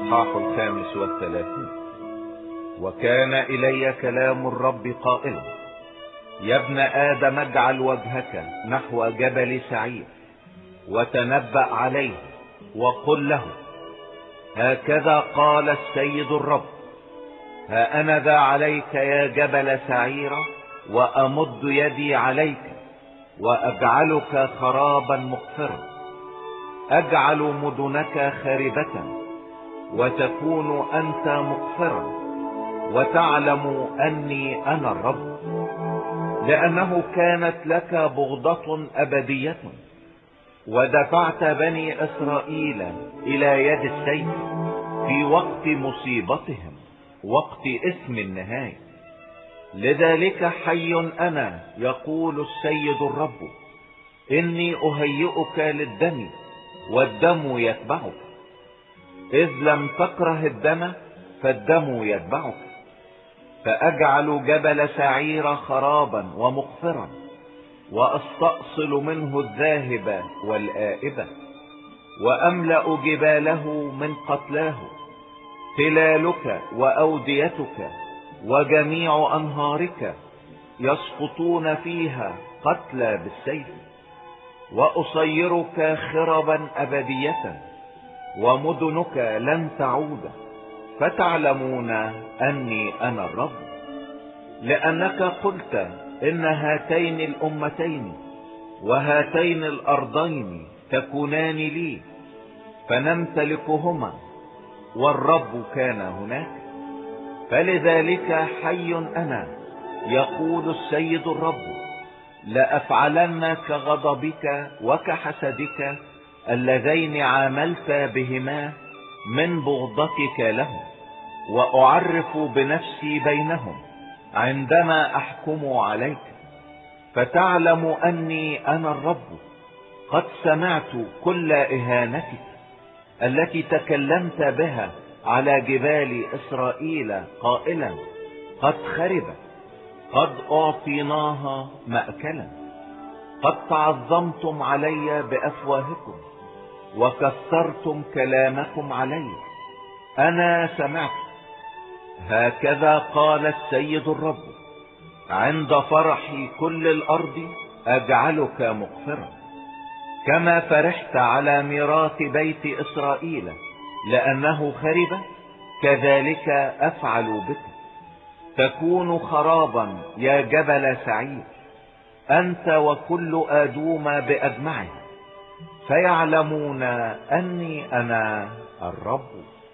الإصحاح 35. وكان إلي كلام الرب قائلا: يا ابن آدم، اجعل وجهك نحو جبل سعير وتنبأ عليه وقل له: هكذا قال السيد الرب، ها أنا ذا عليك يا جبل سعير، وأمد يدي عليك وأجعلك خرابا مقفرا، أجعل مدنك خاربة وتكون أنت مقفرا، وتعلم أني أنا الرب. لأنه كانت لك بغضة أبدية، ودفعت بني إسرائيل إلى يد السيف في وقت مصيبتهم، وقت اسم النهاية. لذلك حي أنا، يقول السيد الرب، إني أهيئك للدم والدم يتبعك. إذ لم تكره الدم فالدم يتبعك. فأجعل جبل سعير خرابا ومقفرا، وأستأصل منه الذاهب والآئبة، وأملأ جباله من قتلاه. تلالك وأوديتك وجميع أنهارك يسقطون فيها قتلى بالسيف. وأصيرك خربا أبدية، ومدنك لن تعود، فتعلمون أني أنا الرب. لأنك قلت: إن هاتين الأمتين وهاتين الأرضين تكونان لي، فنمتلكهما، والرب كان هناك. فلذلك حي أنا، يقول السيد الرب، لأفعلن كغضبك وكحسدك اللذين عاملت بهما من بغضتك لهم، وأعرف بنفسي بينهم عندما أحكم عليك. فتعلم أني أنا الرب، قد سمعت كل إهانتك التي تكلمت بها على جبال إسرائيل قائلا: قد خربت، قد أعطيناها مأكلا. قد تعظمتم علي بأفواهكم وكثرتم كلامكم علي. أنا سمعت. هكذا قال السيد الرب: عند فرح كل الأرض أجعلك مقفرا، كما فرحت على ميراث بيت إسرائيل لأنه خرب، كذلك أفعل بك. تكون خرابا يا جبل سعير، أنت وكل آدوم بأجمعها، فيعلمون أني أنا الرب.